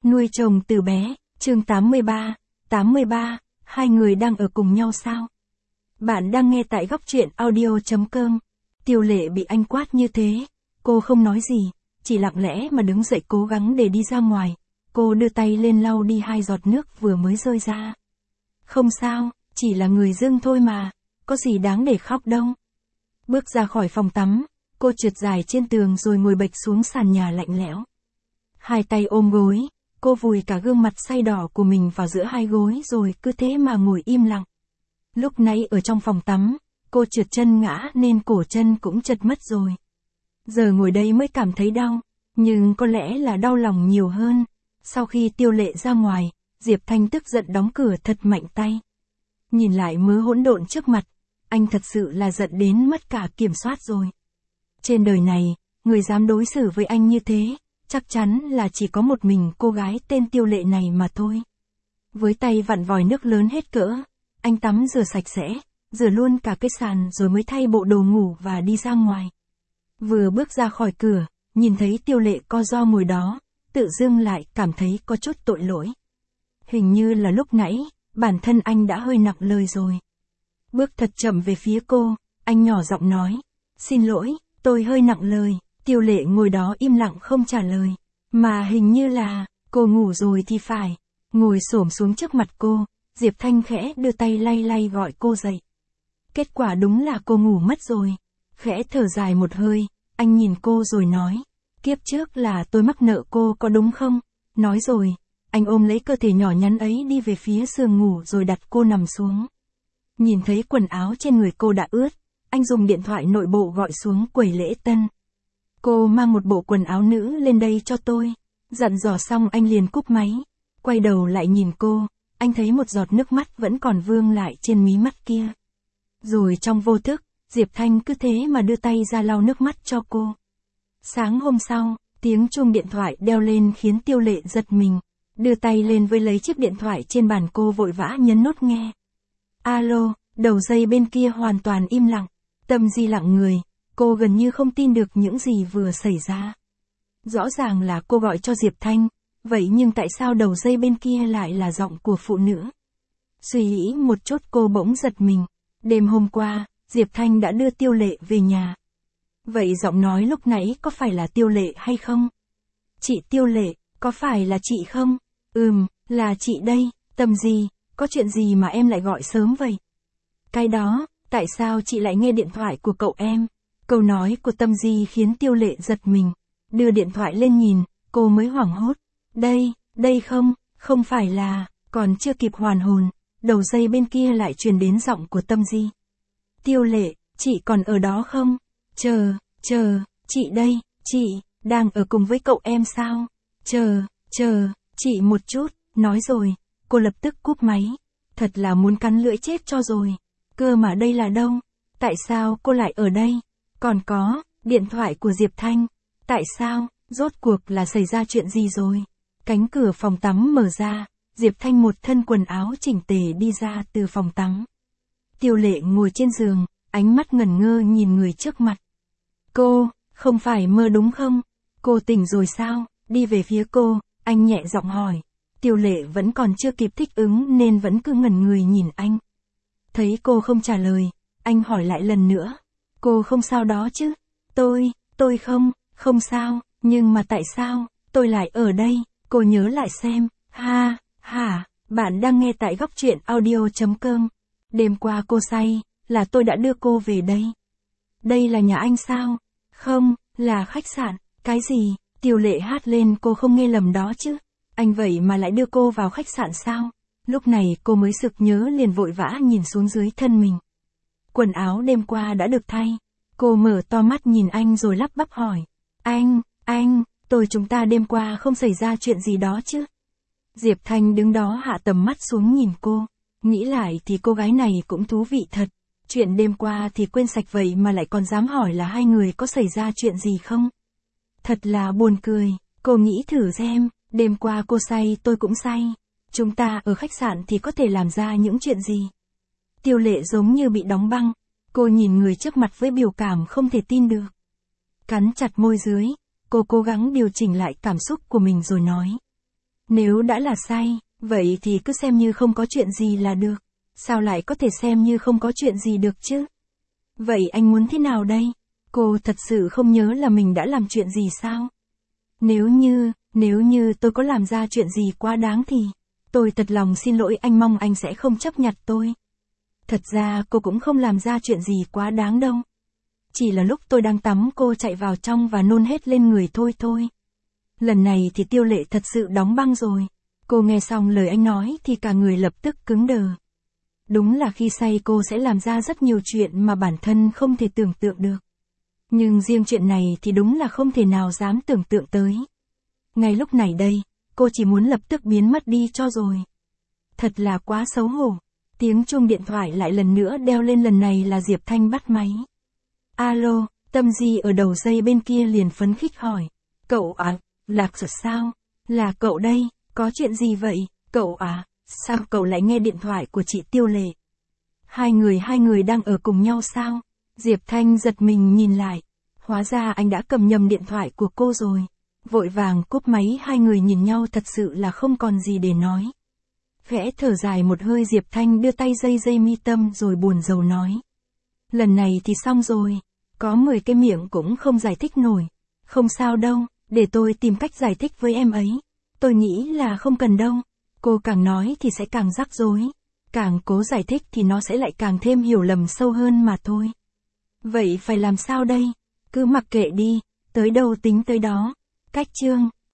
Nuôi chồng từ bé, chương 83, hai người đang ở cùng nhau sao? Bạn đang nghe tại góc truyện audio.com. Tiêu Lệ bị anh quát như thế, cô không nói gì, chỉ lặng lẽ mà đứng dậy cố gắng để đi ra ngoài. Cô đưa tay lên lau đi 2 giọt nước vừa mới rơi ra. Không sao, chỉ là người dưng thôi mà, có gì đáng để khóc đâu. Bước ra khỏi phòng tắm, cô trượt dài trên tường rồi ngồi bệt xuống sàn nhà lạnh lẽo. Hai tay ôm gối, cô vùi cả gương mặt say đỏ của mình vào giữa hai gối rồi cứ thế mà ngồi im lặng. Lúc nãy ở trong phòng tắm, cô trượt chân ngã nên cổ chân cũng chật mất rồi. Giờ ngồi đây mới cảm thấy đau, nhưng có lẽ là đau lòng nhiều hơn. Sau khi Tiêu Lệ ra ngoài, Diệp Thanh tức giận đóng cửa thật mạnh tay. Nhìn lại mớ hỗn độn trước mặt, anh thật sự là giận đến mất cả kiểm soát rồi. Trên đời này, người dám đối xử với anh như thế, chắc chắn là chỉ có một mình cô gái tên Tiêu Lệ này mà thôi. Với tay vặn vòi nước lớn hết cỡ, anh tắm rửa sạch sẽ, rửa luôn cả cái sàn rồi mới thay bộ đồ ngủ và đi ra ngoài. Vừa bước ra khỏi cửa, nhìn thấy Tiêu Lệ co ro ngồi đó, tự dưng lại cảm thấy có chút tội lỗi. Hình như là lúc nãy, bản thân anh đã hơi nặng lời rồi. Bước thật chậm về phía cô, anh nhỏ giọng nói, xin lỗi, tôi hơi nặng lời. Tiêu Lệ ngồi đó im lặng không trả lời, mà hình như là, cô ngủ rồi thì phải. Ngồi xổm xuống trước mặt cô, Diệp Thanh khẽ đưa tay lay lay gọi cô dậy. Kết quả đúng là cô ngủ mất rồi. Khẽ thở dài một hơi, anh nhìn cô rồi nói, kiếp trước là tôi mắc nợ cô có đúng không? Nói rồi, anh ôm lấy cơ thể nhỏ nhắn ấy đi về phía giường ngủ rồi đặt cô nằm xuống. Nhìn thấy quần áo trên người cô đã ướt, anh dùng điện thoại nội bộ gọi xuống quầy lễ tân. Cô mang một bộ quần áo nữ lên đây cho tôi. Dặn dò xong anh liền cúp máy. Quay đầu lại nhìn cô, anh thấy một giọt nước mắt vẫn còn vương lại trên mí mắt kia. Rồi trong vô thức, Diệp Thanh cứ thế mà đưa tay ra lau nước mắt cho cô. Sáng hôm sau, tiếng chuông điện thoại đeo lên khiến Tiêu Lệ giật mình. Đưa tay lên với lấy chiếc điện thoại trên bàn cô vội vã nhấn nút nghe. Alo, đầu dây bên kia hoàn toàn im lặng. Tâm Di lặng người, cô gần như không tin được những gì vừa xảy ra. Rõ ràng là cô gọi cho Diệp Thanh, vậy nhưng tại sao đầu dây bên kia lại là giọng của phụ nữ? Suy nghĩ một chút cô bỗng giật mình. Đêm hôm qua, Diệp Thanh đã đưa Tiêu Lệ về nhà. Vậy giọng nói lúc nãy có phải là Tiêu Lệ hay không? Chị Tiêu Lệ, có phải là chị không? Là chị đây. Tâm Di, có chuyện gì mà em lại gọi sớm vậy? Cái đó, tại sao chị lại nghe điện thoại của cậu em? Câu nói của Tâm Di khiến Tiêu Lệ giật mình. Đưa điện thoại lên nhìn, cô mới hoảng hốt. Đây không phải là, còn chưa kịp hoàn hồn, đầu dây bên kia lại truyền đến giọng của Tâm Di. Tiêu Lệ, chị còn ở đó không? Chờ, chị đây, chị, đang ở cùng với cậu em sao? Chờ, chị một chút, nói rồi, cô lập tức cúp máy. Thật là muốn cắn lưỡi chết cho rồi. Cơ mà đây là đâu? Tại sao cô lại ở đây? Còn có, điện thoại của Diệp Thanh. Tại sao, rốt cuộc là xảy ra chuyện gì rồi? Cánh cửa phòng tắm mở ra, Diệp Thanh một thân quần áo chỉnh tề đi ra từ phòng tắm. Tiêu Lệ ngồi trên giường, ánh mắt ngẩn ngơ nhìn người trước mặt. Cô, không phải mơ đúng không? Cô tỉnh rồi sao? Đi về phía cô, anh nhẹ giọng hỏi. Tiêu Lệ vẫn còn chưa kịp thích ứng nên vẫn cứ ngẩn người nhìn anh. Thấy cô không trả lời, anh hỏi lại lần nữa. Cô không sao đó chứ? Tôi không sao, nhưng mà tại sao, tôi lại ở đây? Cô nhớ lại xem, bạn đang nghe tại góc truyện audio.com. Đêm qua cô say, là tôi đã đưa cô về đây. Đây là nhà anh sao? Không, là khách sạn, cái gì? Tiêu Lệ hát lên cô không nghe lầm đó chứ. Anh vậy mà lại đưa cô vào khách sạn sao? Lúc này cô mới sực nhớ liền vội vã nhìn xuống dưới thân mình. Quần áo đêm qua đã được thay. Cô mở to mắt nhìn anh rồi lắp bắp hỏi. Anh, chúng ta đêm qua không xảy ra chuyện gì đó chứ? Diệp Thanh đứng đó hạ tầm mắt xuống nhìn cô. Nghĩ lại thì cô gái này cũng thú vị thật. Chuyện đêm qua thì quên sạch vậy mà lại còn dám hỏi là hai người có xảy ra chuyện gì không? Thật là buồn cười. Cô nghĩ thử xem, đêm qua cô say tôi cũng say. Chúng ta ở khách sạn thì có thể làm ra những chuyện gì? Tiêu Lệ giống như bị đóng băng. Cô nhìn người trước mặt với biểu cảm không thể tin được. Cắn chặt môi dưới, cô cố gắng điều chỉnh lại cảm xúc của mình rồi nói. Nếu đã là sai, vậy thì cứ xem như không có chuyện gì là được. Sao lại có thể xem như không có chuyện gì được chứ? Vậy anh muốn thế nào đây? Cô thật sự không nhớ là mình đã làm chuyện gì sao? Nếu như tôi có làm ra chuyện gì quá đáng thì, tôi thật lòng xin lỗi anh, mong anh sẽ không chấp nhặt tôi. Thật ra cô cũng không làm ra chuyện gì quá đáng đâu. Chỉ là lúc tôi đang tắm cô chạy vào trong và nôn hết lên người thôi. Lần này thì Tiêu Lệ thật sự đóng băng rồi. Cô nghe xong lời anh nói thì cả người lập tức cứng đờ. Đúng là khi say cô sẽ làm ra rất nhiều chuyện mà bản thân không thể tưởng tượng được. Nhưng riêng chuyện này thì đúng là không thể nào dám tưởng tượng tới. Ngay lúc này đây, cô chỉ muốn lập tức biến mất đi cho rồi. Thật là quá xấu hổ. Tiếng chuông điện thoại lại lần nữa đeo lên, lần này là Diệp Thanh bắt máy. Alo, Tâm Di ở đầu dây bên kia liền phấn khích hỏi. Cậu à, Lạc Giật sao? Là cậu đây, có chuyện gì vậy? Cậu à, sao cậu lại nghe điện thoại của chị Tiêu Lệ? Hai người đang ở cùng nhau sao? Diệp Thanh giật mình nhìn lại. Hóa ra anh đã cầm nhầm điện thoại của cô rồi. Vội vàng cúp máy, hai người nhìn nhau thật sự là không còn gì để nói. Khẽ thở dài một hơi, Diệp Thanh đưa tay dây mi tâm rồi buồn rầu nói. Lần này thì xong rồi. Có 10 cái miệng cũng không giải thích nổi. Không sao đâu, để tôi tìm cách giải thích với em ấy. Tôi nghĩ là không cần đâu. Cô càng nói thì sẽ càng rắc rối. Càng cố giải thích thì nó sẽ lại càng thêm hiểu lầm sâu hơn mà thôi. Vậy phải làm sao đây? Cứ mặc kệ đi, tới đâu tính tới đó. Cách chương